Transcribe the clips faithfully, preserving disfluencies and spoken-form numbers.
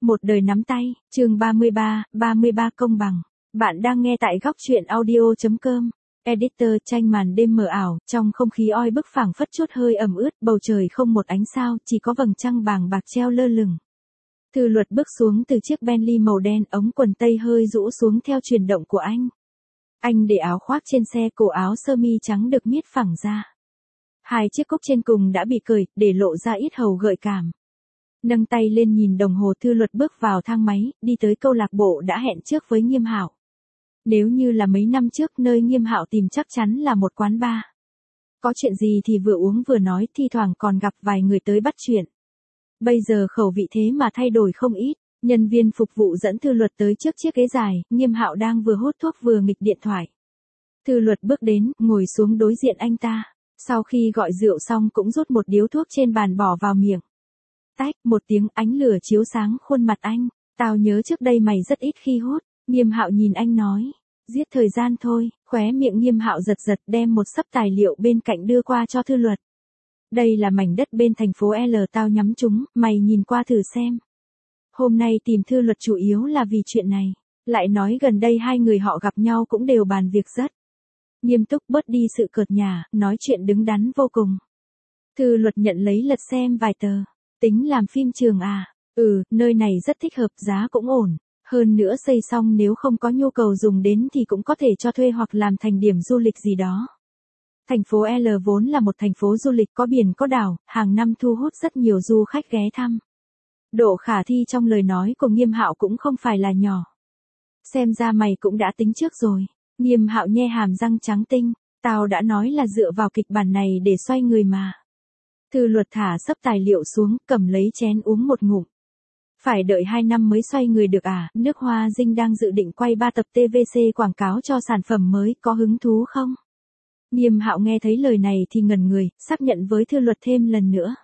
Một đời nắm tay, chương ba mươi ba, ba mươi ba công bằng. Bạn đang nghe tại góc truyện audio chấm com. Editor tranh màn đêm mờ ảo, trong không khí oi bức phảng phất chút hơi ẩm ướt, bầu trời không một ánh sao, chỉ có vầng trăng bàng bạc treo lơ lửng. Thư Luật bước xuống từ chiếc Bentley màu đen, ống quần tây hơi rũ xuống theo chuyển động của anh. Anh để áo khoác trên xe, cổ áo sơ mi trắng được miết phẳng ra. Hai chiếc cúc trên cùng đã bị cởi, để lộ ra ít hầu gợi cảm. Nâng tay lên nhìn đồng hồ, Thư Luật bước vào thang máy, đi tới câu lạc bộ đã hẹn trước với Nghiêm Hạo. Nếu như là mấy năm trước, nơi Nghiêm Hạo tìm chắc chắn là một quán bar. Có chuyện gì thì vừa uống vừa nói, thi thoảng còn gặp vài người tới bắt chuyện. Bây giờ khẩu vị thế mà thay đổi không ít. Nhân viên phục vụ dẫn Thư Luật tới trước chiếc ghế dài, Nghiêm Hạo đang vừa hút thuốc vừa nghịch điện thoại. Thư Luật bước đến, ngồi xuống đối diện anh ta. Sau khi gọi rượu xong cũng rút một điếu thuốc trên bàn bỏ vào miệng. Tách, một tiếng, ánh lửa chiếu sáng khuôn mặt anh. Tao nhớ trước đây mày rất ít khi hút. Nghiêm Hạo nhìn anh nói. Giết thời gian thôi. Khóe miệng Nghiêm Hạo giật giật, đem một xấp tài liệu bên cạnh đưa qua cho Thư Luật. Đây là mảnh đất bên thành phố L tao nhắm trúng, mày nhìn qua thử xem. Hôm nay tìm Thư Luật chủ yếu là vì chuyện này. Lại nói gần đây hai người họ gặp nhau cũng đều bàn việc rất nghiêm túc, bớt đi sự cợt nhả, nói chuyện đứng đắn vô cùng. Thư Luật nhận lấy lật xem vài tờ. Tính làm phim trường à? Ừ, nơi này rất thích hợp, giá cũng ổn. Hơn nữa xây xong nếu không có nhu cầu dùng đến thì cũng có thể cho thuê hoặc làm thành điểm du lịch gì đó. Thành phố L vốn là một thành phố du lịch có biển có đảo, hàng năm thu hút rất nhiều du khách ghé thăm. Độ khả thi trong lời nói của Nghiêm Hạo cũng không phải là nhỏ. Xem ra mày cũng đã tính trước rồi. Nghiêm Hạo nhe hàm răng trắng tinh. Tao đã nói là dựa vào kịch bản này để xoay người mà. Thư Luật thả xấp tài liệu xuống, cầm lấy chén uống một ngụm. Phải đợi hai năm mới xoay người được à? Nước Hoa Dinh đang dự định quay ba tập tê vê xê quảng cáo cho sản phẩm mới, có hứng thú không? Nghiêm Hạo nghe thấy lời này thì ngẩn người, xác nhận với Thư Luật thêm lần nữa.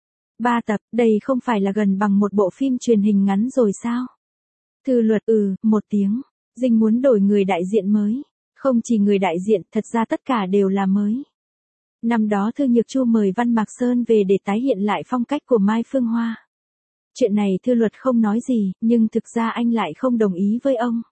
Ba tập, đây không phải là gần bằng một bộ phim truyền hình ngắn rồi sao? Thư Luật ừ, một tiếng. Dinh muốn đổi người đại diện mới. Không chỉ người đại diện, thật ra tất cả đều là mới. Năm đó Thư Nhược Chu mời Văn Mạc Sơn về để tái hiện lại phong cách của Mai Phương Hoa. Chuyện này Thư Luật không nói gì, nhưng thực ra anh lại không đồng ý với ông.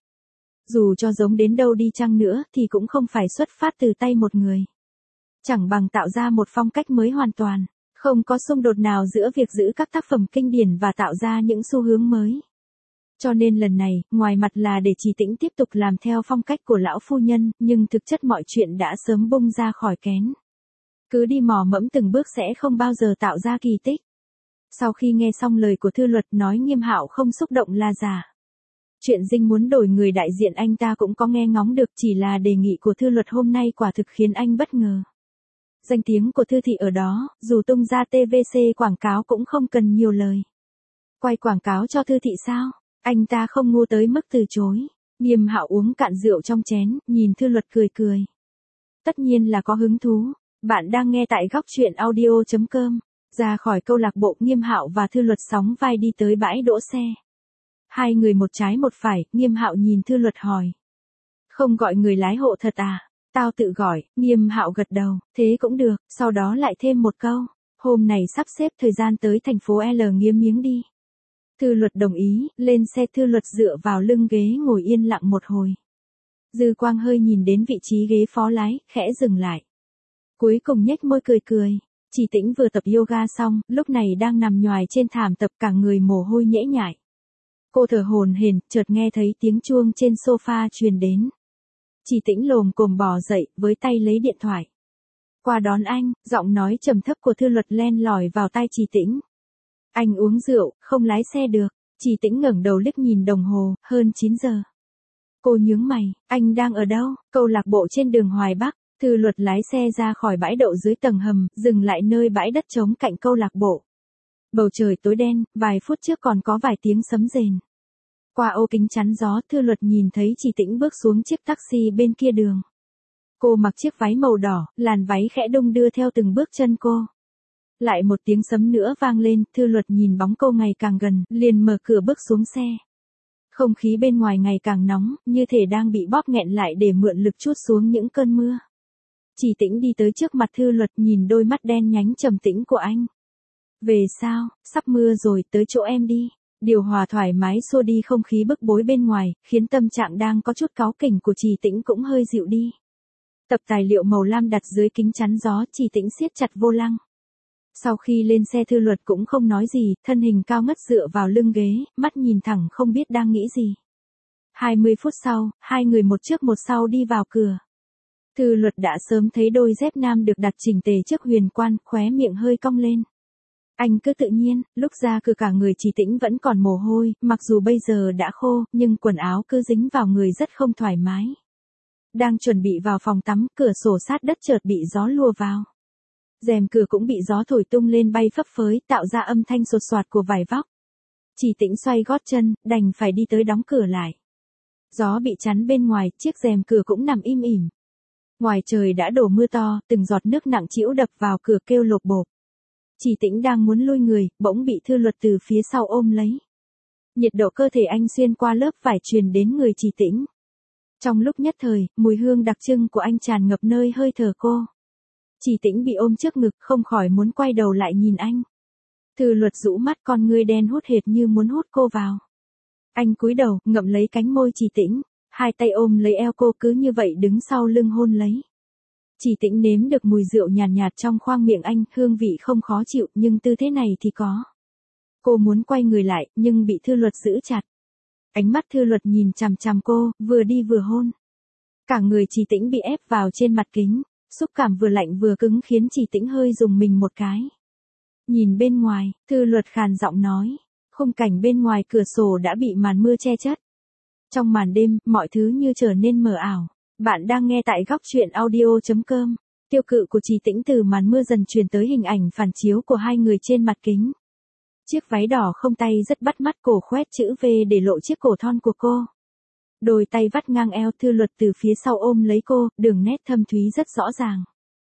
Dù cho giống đến đâu đi chăng nữa thì cũng không phải xuất phát từ tay một người. Chẳng bằng tạo ra một phong cách mới hoàn toàn, không có xung đột nào giữa việc giữ các tác phẩm kinh điển và tạo ra những xu hướng mới. Cho nên lần này, ngoài mặt là để Trì Tĩnh tiếp tục làm theo phong cách của lão phu nhân, nhưng thực chất mọi chuyện đã sớm bung ra khỏi kén. Cứ đi mò mẫm từng bước sẽ không bao giờ tạo ra kỳ tích. Sau khi nghe xong lời của Thư Luật nói, Nghiêm Hạo không xúc động là giả. Chuyện Dinh muốn đổi người đại diện anh ta cũng có nghe ngóng được, chỉ là đề nghị của Thư Luật hôm nay quả thực khiến anh bất ngờ. Danh tiếng của Thư thị ở đó, dù tung ra tê vê xê quảng cáo cũng không cần nhiều lời. Quay quảng cáo cho Thư thị sao? Anh ta không ngu tới mức từ chối. Nghiêm Hạo uống cạn rượu trong chén, nhìn Thư Luật cười cười. Tất nhiên là có hứng thú. Bạn đang nghe tại góc truyện audio chấm com. Ra khỏi câu lạc bộ, Nghiêm Hạo và Thư Luật sóng vai đi tới bãi đỗ xe. Hai người một trái một phải, Nghiêm Hạo nhìn Thư Luật hỏi. Không gọi người lái hộ thật à? Tao tự gọi. Nghiêm Hạo gật đầu, thế cũng được, sau đó lại thêm một câu. Hôm này sắp xếp thời gian tới thành phố L Nghiêm miếng đi. Thư Luật đồng ý, lên xe. Thư Luật dựa vào lưng ghế ngồi yên lặng một hồi. Dư quang hơi nhìn đến vị trí ghế phó lái, khẽ dừng lại. Cuối cùng nhếch môi cười cười. Trì Tĩnh vừa tập yoga xong, lúc này đang nằm nhoài trên thảm tập, cả người mồ hôi nhễ nhại. Cô thở hổn hển, chợt nghe thấy tiếng chuông trên sofa truyền đến. Trì Tĩnh lồm cồm bò dậy, với tay lấy điện thoại. Qua đón anh, giọng nói trầm thấp của Thư Luật len lỏi vào tai Trì Tĩnh. Anh uống rượu, không lái xe được. Trì Tĩnh ngẩng đầu liếc nhìn đồng hồ, hơn chín giờ. Cô nhướng mày, anh đang ở đâu? Câu lạc bộ trên đường Hoài Bắc. Thư Luật lái xe ra khỏi bãi đậu dưới tầng hầm, dừng lại nơi bãi đất trống cạnh câu lạc bộ. Bầu trời tối đen, vài phút trước còn có vài tiếng sấm rền. Qua ô kính chắn gió, Thư Luật nhìn thấy Trì Tĩnh bước xuống chiếc taxi bên kia đường. Cô mặc chiếc váy màu đỏ, làn váy khẽ đung đưa theo từng bước chân cô. Lại một tiếng sấm nữa vang lên, Thư Luật nhìn bóng cô ngày càng gần, liền mở cửa bước xuống xe. Không khí bên ngoài ngày càng nóng, như thể đang bị bóp nghẹn lại để mượn lực trút xuống những cơn mưa. Trì Tĩnh đi tới trước mặt Thư Luật, nhìn đôi mắt đen nhánh trầm tĩnh của anh. Về sao, sắp mưa rồi, tới chỗ em đi. Điều hòa thoải mái xua đi không khí bức bối bên ngoài, khiến tâm trạng đang có chút cáu kỉnh của Trì Tĩnh cũng hơi dịu đi. Tập tài liệu màu lam đặt dưới kính chắn gió, Trì Tĩnh siết chặt vô lăng. Sau khi lên xe Thư Luật cũng không nói gì, thân hình cao ngất dựa vào lưng ghế, mắt nhìn thẳng không biết đang nghĩ gì. hai mươi phút sau, hai người một trước một sau đi vào cửa. Thư Luật đã sớm thấy đôi dép nam được đặt chỉnh tề trước huyền quan, khóe miệng hơi cong lên. Anh cứ tự nhiên, lúc ra cửa cả người Trì Tĩnh vẫn còn mồ hôi, mặc dù bây giờ đã khô, nhưng quần áo cứ dính vào người rất không thoải mái. Đang chuẩn bị vào phòng tắm, cửa sổ sát đất chợt bị gió lùa vào. Rèm cửa cũng bị gió thổi tung lên bay phấp phới, tạo ra âm thanh sột soạt của vải vóc. Trì Tĩnh xoay gót chân, đành phải đi tới đóng cửa lại. Gió bị chắn bên ngoài, chiếc rèm cửa cũng nằm im ỉm. Ngoài trời đã đổ mưa to, từng giọt nước nặng trĩu đập vào cửa kêu lộp bộp. Trì Tĩnh đang muốn lui người, bỗng bị Thư Luật từ phía sau ôm lấy. Nhiệt độ cơ thể anh xuyên qua lớp vải truyền đến người Trì Tĩnh. Trong lúc nhất thời, mùi hương đặc trưng của anh tràn ngập nơi hơi thở cô. Trì Tĩnh bị ôm trước ngực, không khỏi muốn quay đầu lại nhìn anh. Thư Luật rũ mắt, con ngươi đen hút hệt như muốn hút cô vào. Anh cúi đầu, ngậm lấy cánh môi Trì Tĩnh, hai tay ôm lấy eo cô, cứ như vậy đứng sau lưng hôn lấy. Trì Tĩnh nếm được mùi rượu nhàn nhạt, nhạt trong khoang miệng anh, hương vị không khó chịu, nhưng tư thế này thì có. Cô muốn quay người lại, nhưng bị Thư Luật giữ chặt. Ánh mắt Thư Luật nhìn chằm chằm cô, vừa đi vừa hôn. Cả người Trì Tĩnh bị ép vào trên mặt kính, xúc cảm vừa lạnh vừa cứng khiến Trì Tĩnh hơi rùng mình một cái. Nhìn bên ngoài, Thư Luật khàn giọng nói, khung cảnh bên ngoài cửa sổ đã bị màn mưa che chất. Trong màn đêm, mọi thứ như trở nên mờ ảo. Bạn đang nghe tại góc truyện audio chấm com. Tiêu cự của Trì Tĩnh từ màn mưa dần truyền tới hình ảnh phản chiếu của hai người trên mặt kính. Chiếc váy đỏ không tay rất bắt mắt, cổ khoét chữ V để lộ chiếc cổ thon của cô. Đôi tay vắt ngang eo, Thư Luật từ phía sau ôm lấy cô, đường nét thâm thúy rất rõ ràng.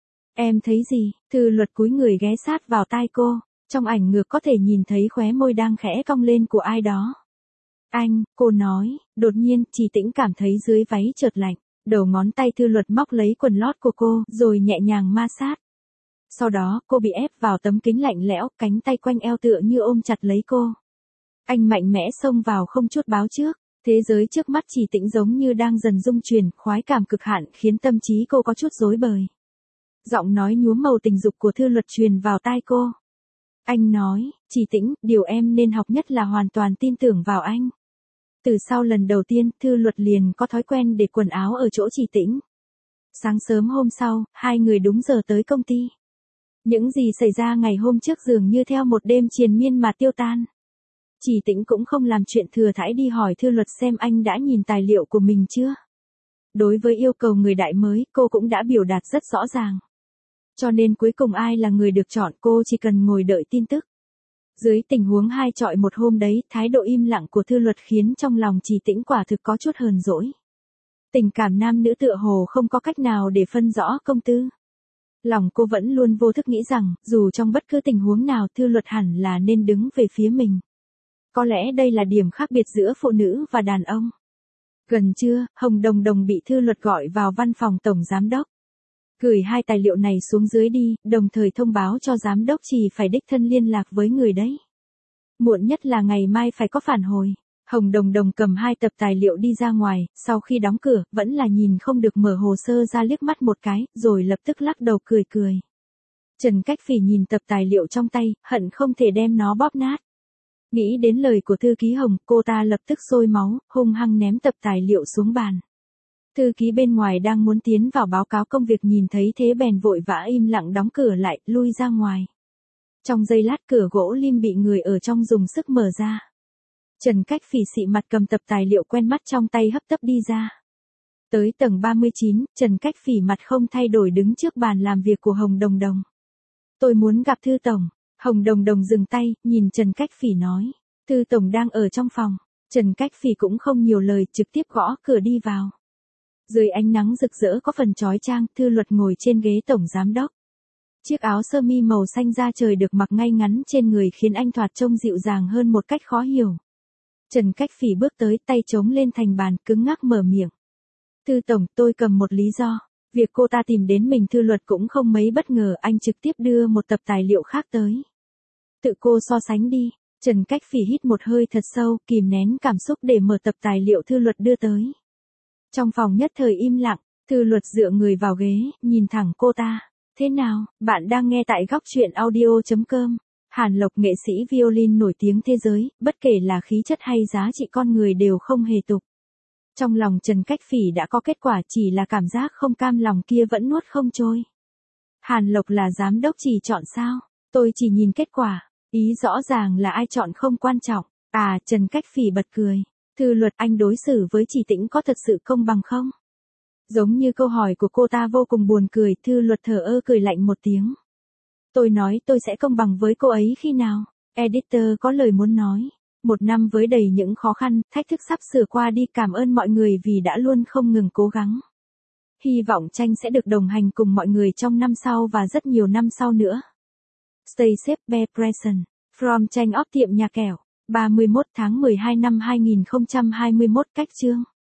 Em thấy gì? Thư Luật cúi người ghé sát vào tai cô, trong ảnh ngược có thể nhìn thấy khóe môi đang khẽ cong lên của ai đó. Anh, cô nói, đột nhiên, Trì Tĩnh cảm thấy dưới váy chợt lạnh. Đầu ngón tay Thư Luật móc lấy quần lót của cô, rồi nhẹ nhàng ma sát. Sau đó, cô bị ép vào tấm kính lạnh lẽo, cánh tay quanh eo tựa như ôm chặt lấy cô. Anh mạnh mẽ xông vào không chút báo trước. Thế giới trước mắt Trì Tĩnh giống như đang dần rung chuyển, khoái cảm cực hạn khiến tâm trí cô có chút rối bời. Giọng nói nhuốm màu tình dục của Thư Luật truyền vào tai cô. Anh nói, Trì Tĩnh, điều em nên học nhất là hoàn toàn tin tưởng vào anh. Từ sau lần đầu tiên, Thư Luật liền có thói quen để quần áo ở chỗ Trì Tĩnh. Sáng sớm hôm sau, hai người đúng giờ tới công ty. Những gì xảy ra ngày hôm trước dường như theo một đêm triền miên mà tiêu tan. Trì Tĩnh cũng không làm chuyện thừa thãi đi hỏi Thư Luật xem anh đã nhìn tài liệu của mình chưa. Đối với yêu cầu người đại mới, cô cũng đã biểu đạt rất rõ ràng. Cho nên cuối cùng ai là người được chọn, cô chỉ cần ngồi đợi tin tức. Dưới tình huống hai chọi một hôm đấy, thái độ im lặng của Thư Luật khiến trong lòng Trì Tĩnh quả thực có chút hờn dỗi. Tình cảm nam nữ tựa hồ không có cách nào để phân rõ công tư. Lòng cô vẫn luôn vô thức nghĩ rằng, dù trong bất cứ tình huống nào Thư Luật hẳn là nên đứng về phía mình. Có lẽ đây là điểm khác biệt giữa phụ nữ và đàn ông. Gần trưa, Hồng Đồng Đồng bị Thư Luật gọi vào văn phòng tổng giám đốc. Gửi hai tài liệu này xuống dưới đi, đồng thời thông báo cho giám đốc Trì phải đích thân liên lạc với người đấy. Muộn nhất là ngày mai phải có phản hồi. Hồng Đồng Đồng cầm hai tập tài liệu đi ra ngoài, sau khi đóng cửa, vẫn là nhìn không được mở hồ sơ ra liếc mắt một cái, rồi lập tức lắc đầu cười cười. Trần Cách Phỉ nhìn tập tài liệu trong tay, hận không thể đem nó bóp nát. Nghĩ đến lời của thư ký Hồng, cô ta lập tức sôi máu, hung hăng ném tập tài liệu xuống bàn. Thư ký bên ngoài đang muốn tiến vào báo cáo công việc nhìn thấy thế bèn vội vã im lặng đóng cửa lại, lui ra ngoài. Trong giây lát cửa gỗ lim bị người ở trong dùng sức mở ra. Trần Cách Phỉ xị mặt cầm tập tài liệu quen mắt trong tay hấp tấp đi ra. Tới tầng ba mươi chín, Trần Cách Phỉ mặt không thay đổi đứng trước bàn làm việc của Hồng Đồng Đồng. Tôi muốn gặp Thư Tổng. Hồng Đồng Đồng dừng tay, nhìn Trần Cách Phỉ nói. Thư Tổng đang ở trong phòng. Trần Cách Phỉ cũng không nhiều lời, trực tiếp gõ cửa đi vào. Dưới ánh nắng rực rỡ có phần chói chang, Thư Luật ngồi trên ghế tổng giám đốc. Chiếc áo sơ mi màu xanh da trời được mặc ngay ngắn trên người khiến anh thoạt trông dịu dàng hơn một cách khó hiểu. Trần Cách Phỉ bước tới, tay chống lên thành bàn, cứng ngắc mở miệng. Thư Tổng, tôi cầm một lý do. Việc cô ta tìm đến mình Thư Luật cũng không mấy bất ngờ, anh trực tiếp đưa một tập tài liệu khác tới. Tự cô so sánh đi. Trần Cách Phỉ hít một hơi thật sâu, kìm nén cảm xúc để mở tập tài liệu Thư Luật đưa tới. Trong phòng nhất thời im lặng, Thư Luật dựa người vào ghế, nhìn thẳng cô ta. Thế nào, bạn đang nghe tại góc truyện audio.com. Hàn Lộc, nghệ sĩ violin nổi tiếng thế giới, bất kể là khí chất hay giá trị con người đều không hề tục. Trong lòng Trần Cách Phỉ đã có kết quả, chỉ là cảm giác không cam lòng kia vẫn nuốt không trôi. Hàn Lộc là giám đốc chỉ chọn sao? Tôi chỉ nhìn kết quả. Ý rõ ràng là ai chọn không quan trọng. À, Trần Cách Phỉ bật cười. Thư Luật, anh đối xử với Chỉ Tĩnh có thật sự công bằng không? Giống như câu hỏi của cô ta vô cùng buồn cười, Thư Luật thờ ơ cười lạnh một tiếng. Tôi nói tôi sẽ công bằng với cô ấy khi nào? Editor có lời muốn nói. Một năm với đầy những khó khăn, thách thức sắp sửa qua đi, cảm ơn mọi người vì đã luôn không ngừng cố gắng. Hy vọng tranh sẽ được đồng hành cùng mọi người trong năm sau và rất nhiều năm sau nữa. Stay safe, be present. From tranh óc tiệm nhà kẹo. ba mươi mốt tháng mười hai năm hai nghìn không trăm hai mươi mốt. Cách chương.